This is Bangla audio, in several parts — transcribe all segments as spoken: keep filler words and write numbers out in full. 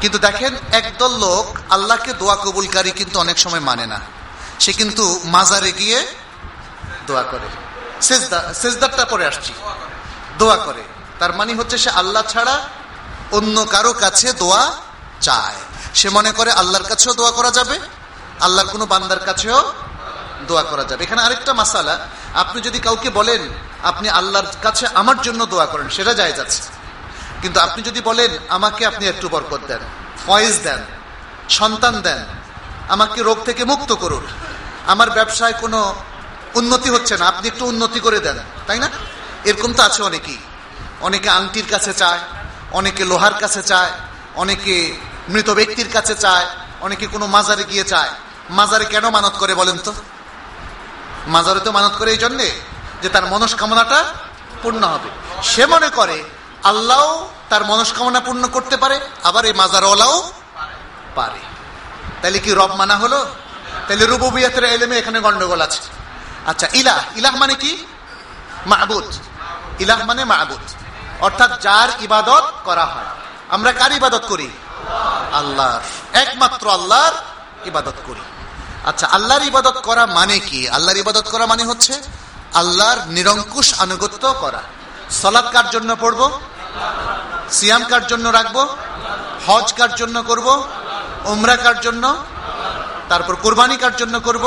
কিন্তু দেখেন একদল লোক আল্লাহকে দোয়া কবুলকারী কিন্তু অনেক সময় মানে না। সে কিন্তু মাজারে গিয়ে দোয়া করে, সেজদা সেজদারটা পরে আসছি, দোয়া করে। তার মানে হচ্ছে সে আল্লাহ ছাড়া অন্য কারো কাছে দোয়া চায়। সে মনে করে আল্লাহর কাছেও দোয়া করা যাবে, আল্লাহর কোনো বান্দার কাছেও দোয়া করা যাবে। এখানে আরেকটা মাসালা, আপনি যদি কাউকে বলেন আপনি আল্লাহর কাছে আমার জন্য দোয়া করেন, সেটা জায়েজ আছে। কিন্তু আপনি যদি বলেন আমাকে আপনি একটু বরকত দেন, ফয়েজ দেন, সন্তান দেন, আমাকে রোগ থেকে মুক্ত করুন, আমার ব্যবসায় কোনো উন্নতি হচ্ছে না, আপনি একটু উন্নতি করে দেন, তাই না? এরকম তো আছে অনেকেই। অনেকে আংটির কাছে চায়, অনেকে লোহার কাছে চায়, অনেকে মৃত ব্যক্তির কাছে চায়, অনেকে কোনো মাজারে গিয়ে চায়। মাজারে কেন মানত করে বলেন তো? মাজারে তো মানত করে এই জন্যে যে তার মনস্কামনাটা পূর্ণ হবে। সে মনে করে আল্লাহ তার মনস্কামনা পূর্ণ করতে পারে, আবার এই মাজারওয়ালাও পারে। তাহলে কি রব মানা হলো? তাহলে রুবুবিয়তের ইলমে এখানে গন্ডগোল আছে। আচ্ছা, ইলাহ, ইলাহ মানে কি? মাবুদ। ইলাহ মানে মাবুদ, অর্থাৎ যার ইবাদত করা হয়। আমরা কার ইবাদত করি? আল্লাহর, একমাত্র আল্লাহর ইবাদত করি। আচ্ছা, আল্লাহর ইবাদত করা মানে কি? আল্লাহর ইবাদত করা মানে হচ্ছে আল্লাহর নিরঙ্কুশ আনুগত্য করা। সালাত কার জন্য পড়বো? সিয়াম কার জন্য রাখবো? হজ কার জন্য করব? উমরা কার জন্য? তারপর কুরবানি কার জন্য করব?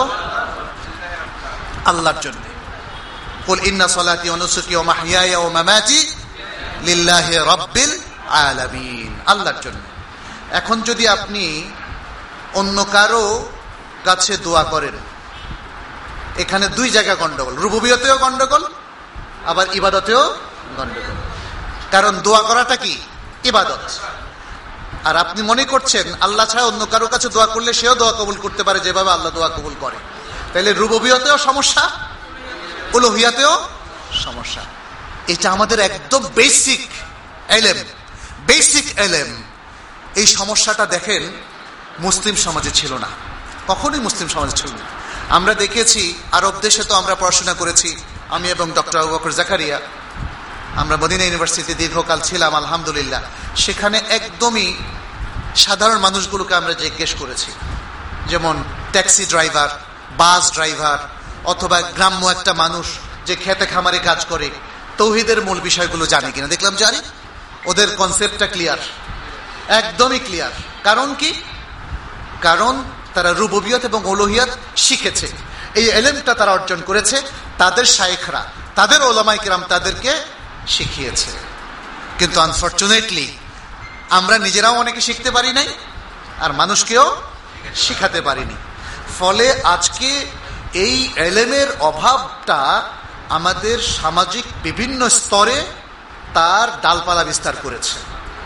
আল্লাহর জন্য। কুল ইন্না সালাতি ওয়া নুসুকি ওয়া মাহইয়ায়া ওয়া মামাতি লিল্লাহি রাব্বিল আলামিন, আল্লাহর জন্য। এখন যদি আপনি অন্য কারো কাছে দোয়া করেন, এখানে দুই জায়গা গন্ডগোল, রুবুবিয়তেও গন্ডগোল, আবার ইবাদতেও গন্ডগোল। কারণ দোয়া করাটা কি? ইবাদত। আর আপনি মনে করছেন আল্লাহ ছাড়া অন্য কারো কাছে দোয়া করলে সেও দোয়া কবুল করতে পারে যেভাবে আল্লাহ দোয়া কবুল করে। তাহলে রুবুবিয়তেও সমস্যা, উলুহিয়াতেও সমস্যা। এটা আমাদের একদম বেসিক ইলম, বেসিক ইলম। এই সমস্যাটা দেখেন মুসলিম সমাজে ছিল না, কখনোই মুসলিম সমাজে ছিল না। আমরা দেখেছি আরব দেশে তো আমরা পড়াশোনা করেছি, আমি এবং ডক্টর আবু বকর জাকারিয়া। আমরা মদিনা ইউনিভার্সিটিতে দীর্ঘকাল ছিলাম, আলহামদুলিল্লাহ। সেখানে একদমই সাধারণ মানুষগুলোকে আমরা জিজ্ঞেস করেছি, যেমন ট্যাক্সি ড্রাইভার, বাস ড্রাইভার, অথবা গ্রাম্য একটা মানুষ যে খেতে খামারে কাজ করে, তৌহিদের মূল বিষয়গুলো জানে কিনা। দেখলাম জানি, ওদের কনসেপ্টটা ক্লিয়ার, একদমই ক্লিয়ার। কারণ কি? কারণ তারা রুবুবিয়ত এবং উলুহিয়ত শিখেছে। এই ইলমটা তারা অর্জন করেছে, তাদের শায়েখরা, তাদের উলামায়ে কিরাম তাদেরকে শিখিয়েছে। কিন্তু আনফরচুনেটলি আমরা নিজেরাও অনেকে শিখতে পারি নাই, আর মানুষকেও শিখাতে পারিনি। ফলে আজকে এই ইলমের অভাবটা আমাদের সামাজিক বিভিন্ন স্তরে তার ডালপালা বিস্তার করেছে।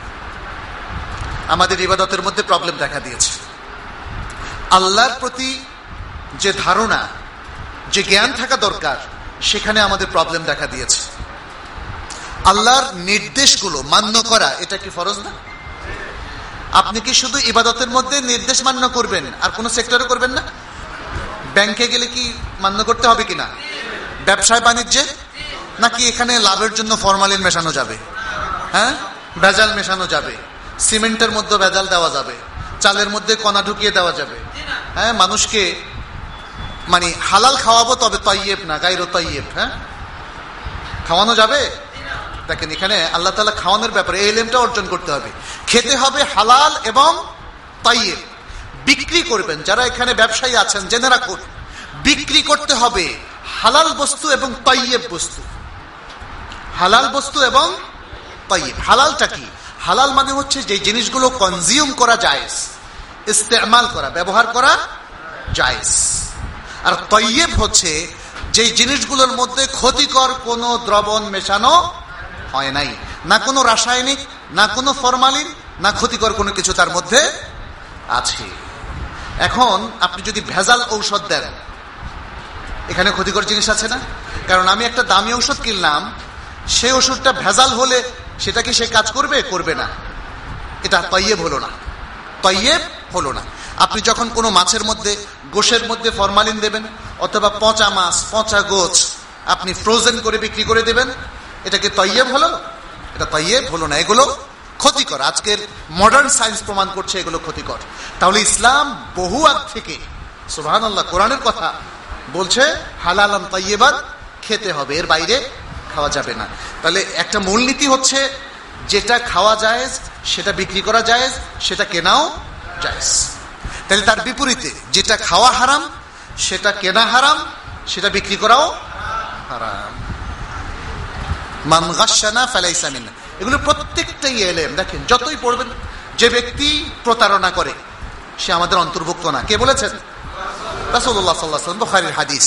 আমাদের ইবাদতের মধ্যে প্রবলেম দেখা দিয়েছে। আল্লাহর প্রতি যে ধারণা, যে জ্ঞান থাকা দরকার, সেখানে আমাদের প্রবলেম দেখা দিয়েছে। আল্লাহর নির্দেশগুলো মান্য করা, এটা কি ফরজ না? আপনি কি শুধু ইবাদতের মধ্যে নির্দেশ মান্য করবেন আর কোন সেক্টরে করবেন না? ব্যাংকে গেলে কি মান্য করতে হবে কিনা? ব্যবসায় বাণিজ্যে? নাকি এখানে লাভের জন্য ফরমালিন মেশানো যাবে? হ্যাঁ, ভেজাল মেশানো যাবে, সিমেন্টের মধ্যে ভেজাল দেওয়া যাবে, চালের মধ্যে কণা ঢুকিয়ে দেওয়া যাবে। হ্যাঁ, মানুষকে মানে হালাল খাওয়াবো, তবে তাইয়েব না, গায়রো তাইয়েব। হ্যাঁ, খাওয়ানো যাবে? দেখেন, এখানে আল্লাহ তাআলা খাওয়ানোর ব্যাপারে এই ইলমটা অর্জন করতে হবে। খেতে হবে হালাল এবং তাইয়েব। বিক্রি করবেন, যারা এখানে ব্যবসায়ী আছেন জেনে রাখুন, বিক্রি করতে হবে হালাল বস্তু এবং তাইয়েব বস্তু। হালাল বস্তু এবং তাইয়েব। হালালটা কি? হালাল মানে হচ্ছে যে জিনিসগুলো কনজিউম করা জায়েজ, ইস্তেমাল করা, ব্যবহার করা জায়েজ। আর তাইয়েব হচ্ছে যে জিনিসগুলোর মধ্যে ক্ষতিকর কোনো দ্রবণ মেশানো হয় নাই, না কোনো রাসায়নিক, না কোনো ফরমালিন, না ক্ষতিকর কোনো কিছু তার মধ্যে আছে। এখন আপনি যদি ভেজাল ঔষধ দেন, এখানে ক্ষতিকর জিনিস আছে না? কারণ আমি একটা দামি ঔষধ কিনলাম, সেই ওষুধটা ভেজাল হলে সেটা কি সে কাজ করবে? করবে না। এটা তাইয়েব হলো না, তাইয়েব হলো না। আপনি যখন কোনো মাছের মধ্যে, গোশের মধ্যে ফরমালিন দেবেন, অথবা পচা মাছ, পচা গোছ আপনি ফ্রোজেন করে বিক্রি করে দেবেন, এটা কি তাইয়েব হলো? এটা তাইয়েব হলো না। এগুলো ক্ষতিকর। আজকের মডার্ন সায়েন্স প্রমাণ করছে এগুলো ক্ষতিকর। তাহলে ইসলাম বহু আগ থেকে, সুবহানাল্লাহ, কোরআনের কথা বলছে হালালান তাইয়্যিবান, খেতে হবে, এর বাইরে খাওয়া যাবে না। তাহলে একটা মূলনীতি হচ্ছে যেটা খাওয়া জায়েজ সেটা বিক্রি করা জায়েজ, সেটা কেনাও জায়েজ। তাহলে তার বিপরীতে যেটা খাওয়া হারাম সেটা কেনা হারাম, সেটা বিক্রি করাও হারাম। মান গাশশানা ফালাইসা মিন্না, এগুলো প্রত্যেকটাই এলেম। দেখেন, যতই পড়বেন, যে ব্যক্তি প্রতারণা করে সে আমাদের অন্তর্ভুক্ত না। কে বলেছেন? রাসূলুল্লাহ সাল্লাল্লাহু আলাইহি ওয়াসাল্লাম, বুখারীর হাদিস।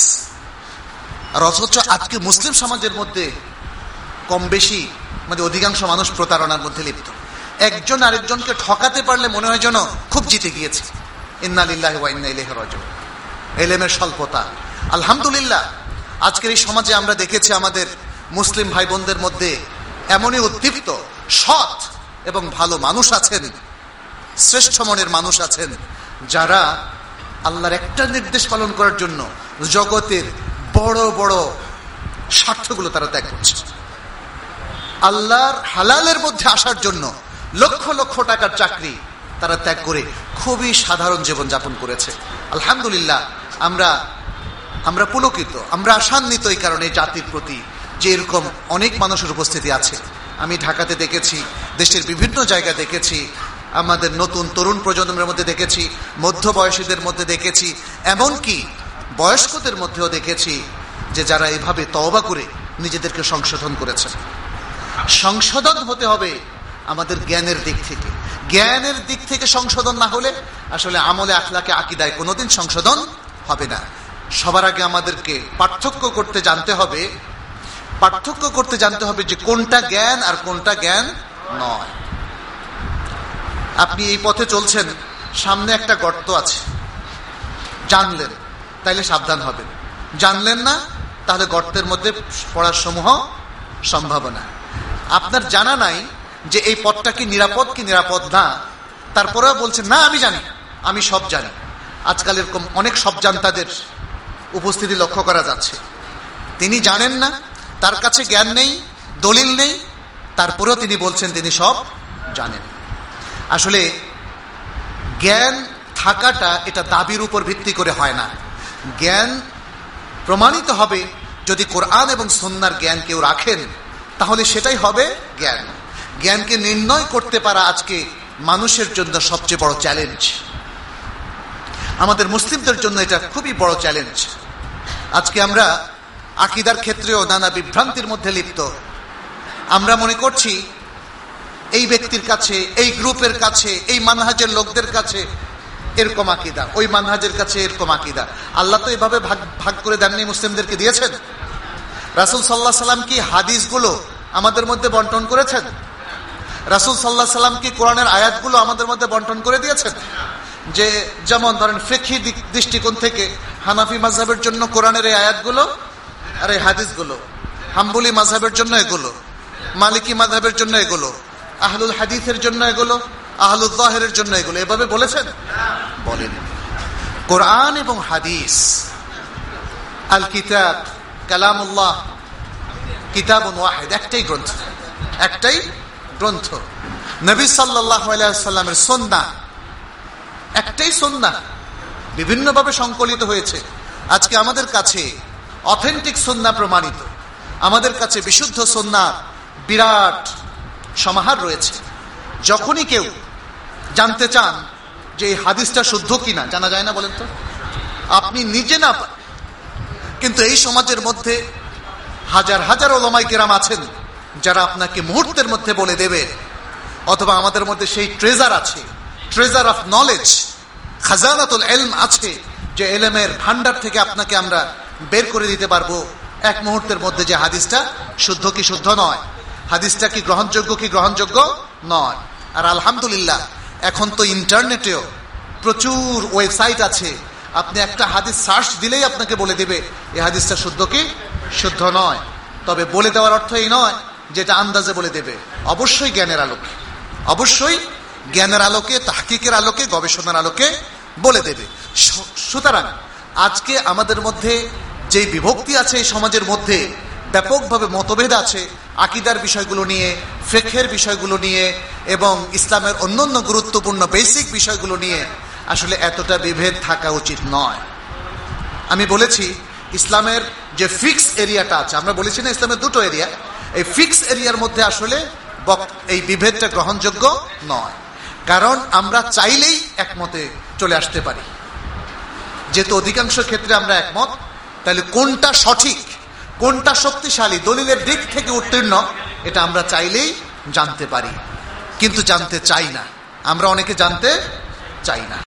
আর অথচ আজকে মুসলিম সমাজের মধ্যে কম বেশি মানে অধিকাংশ মানুষ প্রতারণার মধ্যে লিপ্ত। একজন আরেকজনকে ঠকাতে পারলে মনে হয় যেন খুব জিতে গিয়েছে। ইন্না লিল্লাহি ওয়া ইন্না ইলাইহি রাজিউন। এলেমের স্বল্পতা। আলহামদুলিল্লাহ, আজকের এই সমাজে আমরা দেখেছি আমাদের মুসলিম ভাই বোনদের মধ্যে এমনই উদ্দীপ্ত, সৎ এবং ভালো মানুষ আছেন, শ্রেষ্ঠ মনের মানুষ আছেন, যারা আল্লাহর একটা নির্দেশ পালন করার জন্য জগতের বড় বড় স্বার্থগুলো তারা ত্যাগ করছে। আল্লাহর হালালের মধ্যে আসার জন্য লক্ষ লক্ষ টাকার চাকরি তারা ত্যাগ করে খুবই সাধারণ জীবন যাপন করেছে। আলহামদুলিল্লাহ, আমরা আমরা পুলকিত, আমরা আশান্বিত এই কারণে জাতির প্রতি যে এরকম অনেক মানুষের উপস্থিতি আছে। আমি ঢাকাতে দেখেছি, দেশের বিভিন্ন জায়গায় দেখেছি, আমাদের নতুন তরুণ প্রজন্মের মধ্যে দেখেছি, মধ্য বয়সীদের মধ্যে দেখেছি, এমনকি বয়স্কদের মধ্যেও দেখেছি যে যারা এভাবে তওবা করে নিজেদেরকে সংশোধন করেছেন। সংশোধন হতে হবে আমাদের জ্ঞানের দিক থেকে। জ্ঞানের দিক থেকে সংশোধন না হলে আসলে আমলে আখলাকে আকীদায় কোনোদিন সংশোধন হবে না। সবার আগে আমাদেরকে পার্থক্য করতে জানতে হবে, পার্থক্য করতে জানতে হবে যে কোনটা জ্ঞান আর কোনটা জ্ঞান নয়। আপনি এই পথে চলছেন, সামনে একটা গর্ত আছে, জানলেন তাইলে সাবধান হবেন, জানলেন না তাহলে গর্তের মধ্যে পড়ার সমূহ সম্ভাবনা। আপনার জানা নাই যে এই পথটা কি নিরাপদ কি নিরাপদ না, তারপরেও বলছেন না আমি জানি, আমি সব জানি। আজকাল এরকম অনেক সব জানতাদের উপস্থিতি লক্ষ্য করা যাচ্ছে। তিনি জানেন না, তার কাছে জ্ঞান নেই, দলিল নেই, তারপরেও তিনি বলছেন তিনি সব জানেন। আসলে জ্ঞান থাকাটা এটা দাবির উপর ভিত্তি করে হয় না। জ্ঞান প্রমাণিত হবে যদি কোরআন এবং সুন্নাহর জ্ঞান কেউ রাখেন, তাহলে সেটাই হবে জ্ঞান। জ্ঞানকে নির্ণয় করতে পারা আজকে মানুষের জন্য সবচেয়ে বড় চ্যালেঞ্জ। আমাদের মুসলিমদের জন্য এটা খুবই বড় চ্যালেঞ্জ। আজকে আমরা আকীদার ক্ষেত্রেও নানা বিভ্রান্তির মধ্যে লিপ্ত। আমরা মনে করছি এই ব্যক্তির কাছে, এই গ্রুপের কাছে, এই মানহাজের লোকদের কাছে এরকম আকীদা, ওই মানহাজের কাছে এরকম আকীদা। আল্লাহ তো এভাবে ভাগ ভাগ করে দেননি, মুসলিমদেরকে দিয়েছেন। রাসূল সাল্লাল্লাহু আলাইহি সাল্লাম কি হাদিসগুলো আমাদের মধ্যে বন্টন করেছেন? রাসূল সাল্লাল্লাহু আলাইহি সাল্লাম কি কোরআনের আয়াতগুলো আমাদের মধ্যে বন্টন করে দিয়েছেন? যে যেমন ধরেন ফিকহি দৃষ্টিকোণ থেকে হানাফি মাযহাবের জন্য কোরআনের এই আয়াতগুলো আর এই হাদিসগুলো, হাম্বলি মাযহাবের জন্য এগুলো, মালিকি মাযহাবের জন্য এগুলো, আহলুল হাদিসের জন্য এগুলো, আহলুল যাহিরের জন্য এগুলো, এভাবে বলেছেন? বলেন। কোরআন এবং হাদিস, আল কিতাব কালামুল্লাহ, কিতাবুন ওয়াহিদ, একটাই গ্রন্থ, একটাই গ্রন্থ। নবী সাল্লাল্লাহু আলাইহি ওয়াসাল্লামের সুন্নাহ একটাই সুন্নাহ, বিভিন্নভাবে সংকলিত হয়েছে। আজকে আমাদের কাছে অথেন্টিক সুন্নাহ প্রমাণিত, আমাদের কাছে বিশুদ্ধ সুন্নাহ বিরাট সমাহার রয়েছে। যখনই কেউ জানতে চান যে এই হাদিসটা শুদ্ধ কিনা, জানা যায় না বলেন তো? আপনি নিজে না, কিন্তু এই সমাজের মধ্যে হাজার হাজার উলামায়ে কেরাম আছেন যারা আপনাকে মুহূর্তের মধ্যে বলে দেবে। অথবা আমাদের মধ্যে সেই ট্রেজার আছে, ট্রেজার অফ নলেজ, খাজানাতুল ইলম আছে, যে ইলমের ভান্ডার থেকে আপনাকে আমরা বের করে দিতে পারবো এক মুহূর্তের মধ্যে যে হাদিসটা শুদ্ধ কি শুদ্ধ নয়, হাদিসটা কি গ্রহণযোগ্য কি গ্রহণযোগ্য নয়। আর আলহামদুলিল্লাহ এখন তো ইন্টারনেটেও প্রচুর ওয়েবসাইট আছে, আপনি একটা হাদিস সার্চ দিলেই আপনাকে বলে দেবে এই হাদিসটা শুদ্ধ কি শুদ্ধ নয়। তবে বলে দেওয়ার অর্থ এই নয় যেটা আন্দাজে বলে দেবে, অবশ্যই জ্ঞানের আলোকে, অবশ্যই জ্ঞানের আলোকে, তাহকিকের আলোকে, গবেষণার আলোকে বলে দেবে। সুতরাং আজকে আমাদের মধ্যে যে বিভক্তি আছে এই সমাজের মধ্যে, ব্যাপকভাবে মতভেদ আছে আকীদার বিষয়গুলো নিয়ে, ফিকহের বিষয়গুলো নিয়ে এবং ইসলামের অন্যান্য গুরুত্বপূর্ণ বেসিক বিষয়গুলো নিয়ে, আসলে এতটা বিভেদ থাকা উচিত নয়। আমি বলেছি ইসলামের যে ফিক্স এরিয়াটা আছে, আমরা বলেছি না ইসলামের দুটো এরিয়া, এই ফিক্স এরিয়ার মধ্যে আসলে এই বিভেদটা গ্রহণযোগ্য নয়, কারণ আমরা চাইলেই একমতে চলে আসতে পারি। যেহেতু অধিকাংশ ক্ষেত্রে আমরা একমত, তাহলে কোনটা সঠিক, কোনটা শক্তিশালী, দলিলের দিক থেকে উত্তীর্ণ, এটা আমরা চাইলেই জানতে পারি, কিন্তু জানতে চাই না। আমরা অনেকে জানতে চাই না।